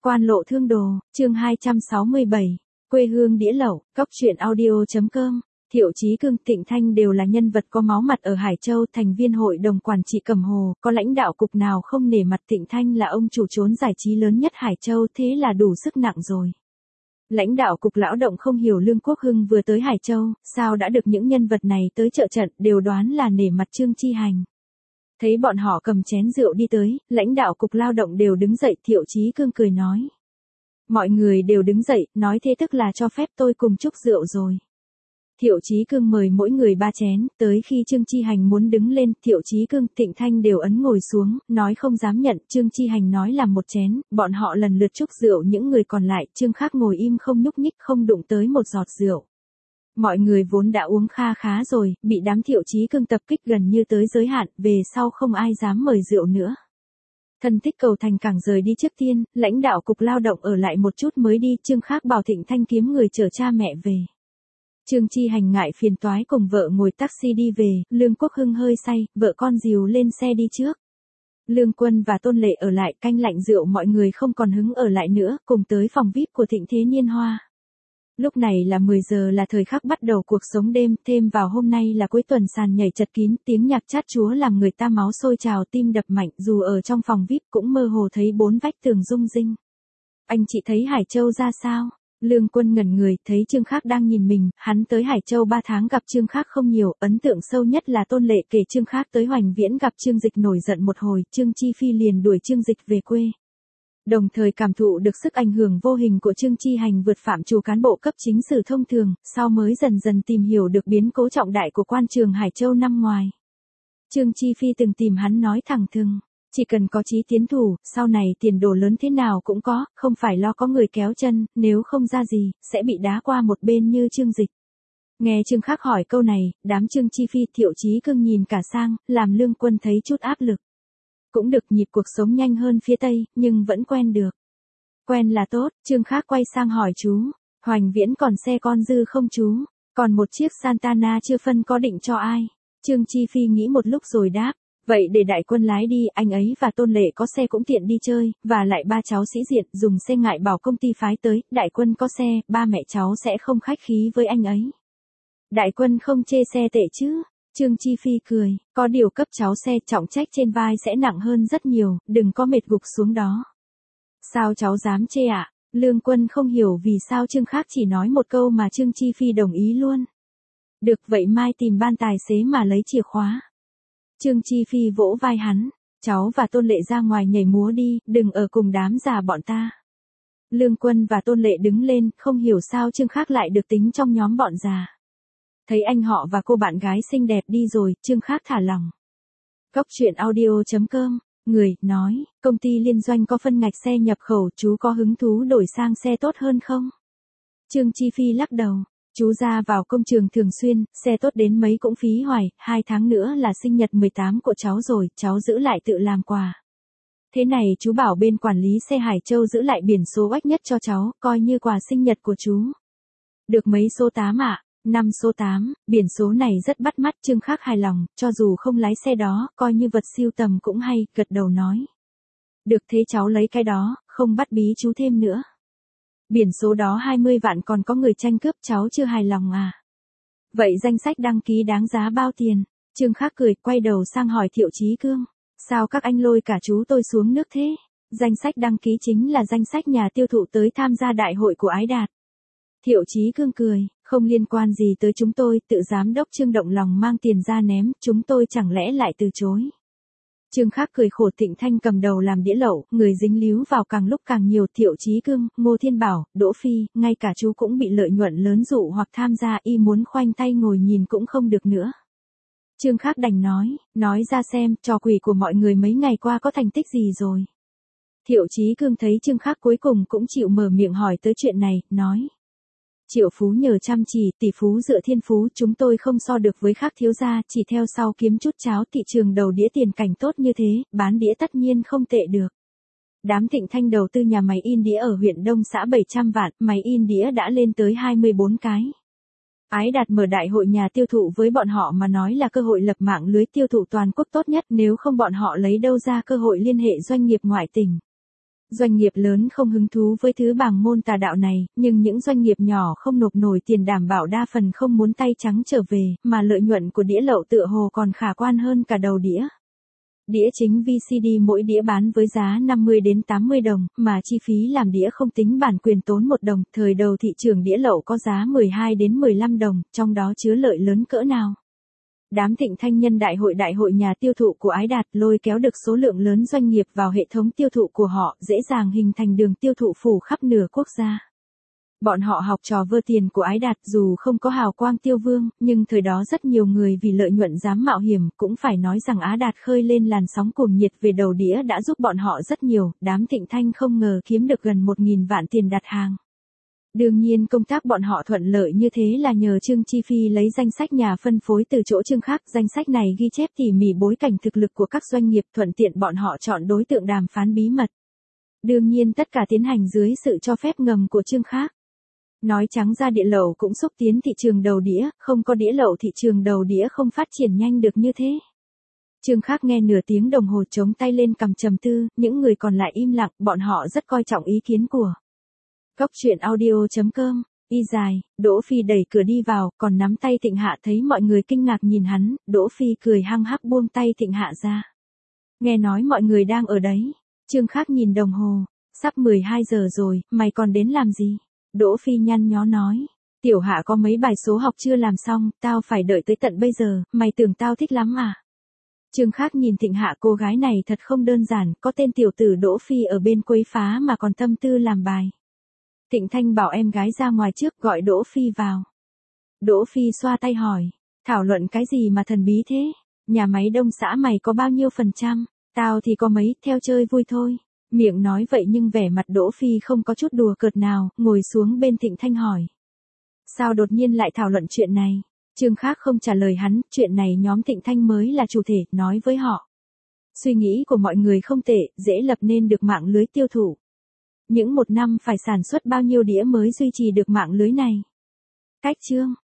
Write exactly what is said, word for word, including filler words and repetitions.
Quan lộ thương đồ, chương hai trăm sáu mươi bảy, quê hương đĩa lẩu, cóc truyện audio.com. Thiệu Chí Cương, Thịnh Thanh đều là nhân vật có máu mặt ở Hải Châu, thành viên hội đồng quản trị Cẩm Hồ, có lãnh đạo cục nào không nể mặt. Thịnh Thanh là ông chủ trốn giải trí lớn nhất Hải Châu, thế là đủ sức nặng rồi. Lãnh đạo cục lão động không hiểu Lương Quốc Hưng vừa tới Hải Châu, sao đã được những nhân vật này tới trợ trận, đều đoán là nể mặt Trương Chi Hành. Thấy bọn họ cầm chén rượu đi tới, lãnh đạo cục lao động đều đứng dậy. Thiệu Chí Cương cười nói. Mọi người đều đứng dậy, nói thế tức là cho phép tôi cùng chúc rượu rồi. Thiệu Chí Cương mời mỗi người ba chén, tới khi Trương Chi Hành muốn đứng lên, Thiệu Chí Cương, Thịnh Thanh đều ấn ngồi xuống, nói không dám nhận. Trương Chi Hành nói làm một chén, bọn họ lần lượt chúc rượu những người còn lại. Trương Khác ngồi im không nhúc nhích, không đụng tới một giọt rượu. Mọi người vốn đã uống kha khá rồi, bị đám Thiệu Chí Cương tập kích gần như tới giới hạn, về sau không ai dám mời rượu nữa. Thân thích Cầu Thành Cảng rời đi trước tiên, lãnh đạo cục lao động ở lại một chút mới đi. Trương Khác bảo Thịnh Thanh kiếm người chở cha mẹ về. Trương Chi Hành ngại phiền toái cùng vợ ngồi taxi đi về. Lương Quốc Hưng hơi say, vợ con dìu lên xe đi trước. Lương Quân và Tôn Lệ ở lại canh lạnh rượu. Mọi người không còn hứng ở lại nữa, cùng tới phòng vi ai pi của Thịnh Thế Niên Hoa. Lúc này là mười giờ, là thời khắc bắt đầu cuộc sống đêm, thêm vào hôm nay là cuối tuần, sàn nhảy chật kín, tiếng nhạc chát chúa làm người ta máu sôi trào, tim đập mạnh. Dù ở trong phòng vi ai pi cũng mơ hồ thấy bốn vách tường rung rinh. Anh chị thấy Hải Châu ra sao? Lương Quân ngẩn người, thấy Trương Khác đang nhìn mình. Hắn tới Hải Châu ba tháng gặp Trương Khác không nhiều, ấn tượng sâu nhất là Tôn Lệ kể Trương Khác tới Hoành Viễn gặp Trương Dịch nổi giận một hồi, Trương Chi Phi liền đuổi Trương Dịch về quê. Đồng thời cảm thụ được sức ảnh hưởng vô hình của Trương Chi Hành vượt phạm trù cán bộ cấp chính sử thông thường, sau mới dần dần tìm hiểu được biến cố trọng đại của quan trường Hải Châu năm ngoài. Trương Chi Phi từng tìm hắn nói thẳng thừng, chỉ cần có chí tiến thủ, sau này tiền đồ lớn thế nào cũng có, không phải lo có người kéo chân, nếu không ra gì, sẽ bị đá qua một bên như Trương Dịch. Nghe Trương Khác hỏi câu này, đám Trương Chi Phi, Thiệu Chí Cương nhìn cả sang, làm Lương Quân thấy chút áp lực. Cũng được, nhịp cuộc sống nhanh hơn phía Tây, nhưng vẫn quen được. Quen là tốt. Trương Khác quay sang hỏi chú, Hoành Viễn còn xe con dư không chú? Còn một chiếc Santana chưa phân, có định cho ai? Trương Chi Phi nghĩ một lúc rồi đáp, vậy để đại quân lái đi, anh ấy và Tôn Lệ có xe cũng tiện đi chơi, và lại ba cháu sĩ diện, dùng xe ngại bảo công ty phái tới, đại quân có xe, ba mẹ cháu sẽ không khách khí với anh ấy. Đại quân không chê xe tệ chứ? Trương Chi Phi cười, có điều cấp cháu xe, trọng trách trên vai sẽ nặng hơn rất nhiều, đừng có mệt gục xuống đó. Sao cháu dám chê ạ? À? Lương Quân không hiểu vì sao Trương Khác chỉ nói một câu mà Trương Chi Phi đồng ý luôn. Được, vậy mai tìm ban tài xế mà lấy chìa khóa. Trương Chi Phi vỗ vai hắn, cháu và Tôn Lệ ra ngoài nhảy múa đi, đừng ở cùng đám già bọn ta. Lương Quân và Tôn Lệ đứng lên, không hiểu sao Trương Khác lại được tính trong nhóm bọn già. Thấy anh họ và cô bạn gái xinh đẹp đi rồi, Trương Khác thả lòng. Cóc truyện audio.com, người, nói, công ty liên doanh có phân ngạch xe nhập khẩu, chú có hứng thú đổi sang xe tốt hơn không? Trương Chi Phi lắc đầu, chú ra vào công trường thường xuyên, xe tốt đến mấy cũng phí hoài, hai tháng nữa là sinh nhật mười tám của cháu rồi, cháu giữ lại tự làm quà. Thế này chú bảo bên quản lý xe Hải Châu giữ lại biển số oách nhất cho cháu, coi như quà sinh nhật của chú. Được mấy số tám ạ? À? Năm số tám, biển số này rất bắt mắt. Trương Khác hài lòng, cho dù không lái xe đó, coi như vật sưu tầm cũng hay, gật đầu nói. Được, thế cháu lấy cái đó, không bắt bí chú thêm nữa. Biển số đó hai mươi vạn, còn có người tranh cướp, cháu chưa hài lòng à? Vậy danh sách đăng ký đáng giá bao tiền? Trương Khác cười, quay đầu sang hỏi Thiệu Chí Cương. Sao các anh lôi cả chú tôi xuống nước thế? Danh sách đăng ký chính là danh sách nhà tiêu thụ tới tham gia đại hội của Ái Đạt. Thiệu Chí Cương cười, không liên quan gì tới chúng tôi, tự giám đốc Trương động lòng mang tiền ra ném, chúng tôi chẳng lẽ lại từ chối. Trương Khác cười khổ. Thịnh Thanh cầm đầu làm đĩa lẩu, người dính líu vào càng lúc càng nhiều. Thiệu Chí Cương, Ngô Thiên Bảo, Đỗ Phi, ngay cả chú cũng bị lợi nhuận lớn dụ hoặc tham gia, y muốn khoanh tay ngồi nhìn cũng không được nữa. Trương Khác đành nói, nói ra xem, trò quỷ của mọi người mấy ngày qua có thành tích gì rồi. Thiệu Chí Cương thấy Trương Khác cuối cùng cũng chịu mở miệng hỏi tới chuyện này, nói. Triệu phú nhờ chăm chỉ, tỷ phú dựa thiên phú, chúng tôi không so được với Khác thiếu gia, chỉ theo sau kiếm chút cháo. Thị trường đầu đĩa tiền cảnh tốt như thế, bán đĩa tất nhiên không tệ được. Đám Thịnh Thanh đầu tư nhà máy in đĩa ở huyện Đông xã bảy trăm vạn, máy in đĩa đã lên tới hai mươi bốn cái. Ái Đạt mở đại hội nhà tiêu thụ với bọn họ mà nói là cơ hội lập mạng lưới tiêu thụ toàn quốc tốt nhất, nếu không bọn họ lấy đâu ra cơ hội liên hệ doanh nghiệp ngoại tỉnh. Doanh nghiệp lớn không hứng thú với thứ bảng môn tà đạo này, nhưng những doanh nghiệp nhỏ không nộp nổi tiền đảm bảo đa phần không muốn tay trắng trở về, mà lợi nhuận của đĩa lậu tựa hồ còn khả quan hơn cả đầu đĩa. Đĩa chính vê xê đê mỗi đĩa bán với giá năm mươi đến tám mươi đồng, mà chi phí làm đĩa không tính bản quyền tốn một đồng, thời đầu thị trường đĩa lậu có giá mười hai đến mười lăm đồng, trong đó chứa lợi lớn cỡ nào. Đám Thịnh Thanh nhân đại hội đại hội nhà tiêu thụ của Ái Đạt lôi kéo được số lượng lớn doanh nghiệp vào hệ thống tiêu thụ của họ, dễ dàng hình thành đường tiêu thụ phủ khắp nửa quốc gia. Bọn họ học trò vơ tiền của Ái Đạt dù không có hào quang tiêu vương, nhưng thời đó rất nhiều người vì lợi nhuận dám mạo hiểm, cũng phải nói rằng Á Đạt khơi lên làn sóng cuồng nhiệt về đầu đĩa đã giúp bọn họ rất nhiều, đám Thịnh Thanh không ngờ kiếm được gần một nghìn vạn tiền đặt hàng. Đương nhiên công tác bọn họ thuận lợi như thế là nhờ Trương Chi Phi lấy danh sách nhà phân phối từ chỗ Trương khác, danh sách này ghi chép tỉ mỉ bối cảnh thực lực của các doanh nghiệp, thuận tiện bọn họ chọn đối tượng đàm phán bí mật. Đương nhiên tất cả tiến hành dưới sự cho phép ngầm của Trương khác. Nói trắng ra đĩa lậu cũng xúc tiến thị trường đầu đĩa, không có đĩa lậu thị trường đầu đĩa không phát triển nhanh được như thế. Trương khác nghe nửa tiếng đồng hồ chống tay lên cầm trầm tư, những người còn lại im lặng, bọn họ rất coi trọng ý kiến của. Góc truyện audio chấm com, y dài, Đỗ Phi đẩy cửa đi vào, còn nắm tay Thịnh Hạ thấy mọi người kinh ngạc nhìn hắn, Đỗ Phi cười hăng hắc buông tay Thịnh Hạ ra. Nghe nói mọi người đang ở đấy. Trương khác nhìn đồng hồ, sắp mười hai giờ rồi, mày còn đến làm gì? Đỗ Phi nhăn nhó nói, tiểu Hạ có mấy bài số học chưa làm xong, tao phải đợi tới tận bây giờ, mày tưởng tao thích lắm à? Trương khác nhìn Thịnh Hạ, cô gái này thật không đơn giản, có tên tiểu tử Đỗ Phi ở bên quấy phá mà còn tâm tư làm bài. Thịnh Thanh bảo em gái ra ngoài trước, gọi Đỗ Phi vào. Đỗ Phi xoa tay hỏi, thảo luận cái gì mà thần bí thế? Nhà máy Đông xã mày có bao nhiêu phần trăm? Tao thì có mấy, theo chơi vui thôi. Miệng nói vậy nhưng vẻ mặt Đỗ Phi không có chút đùa cợt nào, ngồi xuống bên Thịnh Thanh hỏi. Sao đột nhiên lại thảo luận chuyện này? Trương khác không trả lời hắn, chuyện này nhóm Thịnh Thanh mới là chủ thể, nói với họ. Suy nghĩ của mọi người không tệ, dễ lập nên được mạng lưới tiêu thụ. Những một năm phải sản xuất bao nhiêu đĩa mới duy trì được mạng lưới này? Cách chương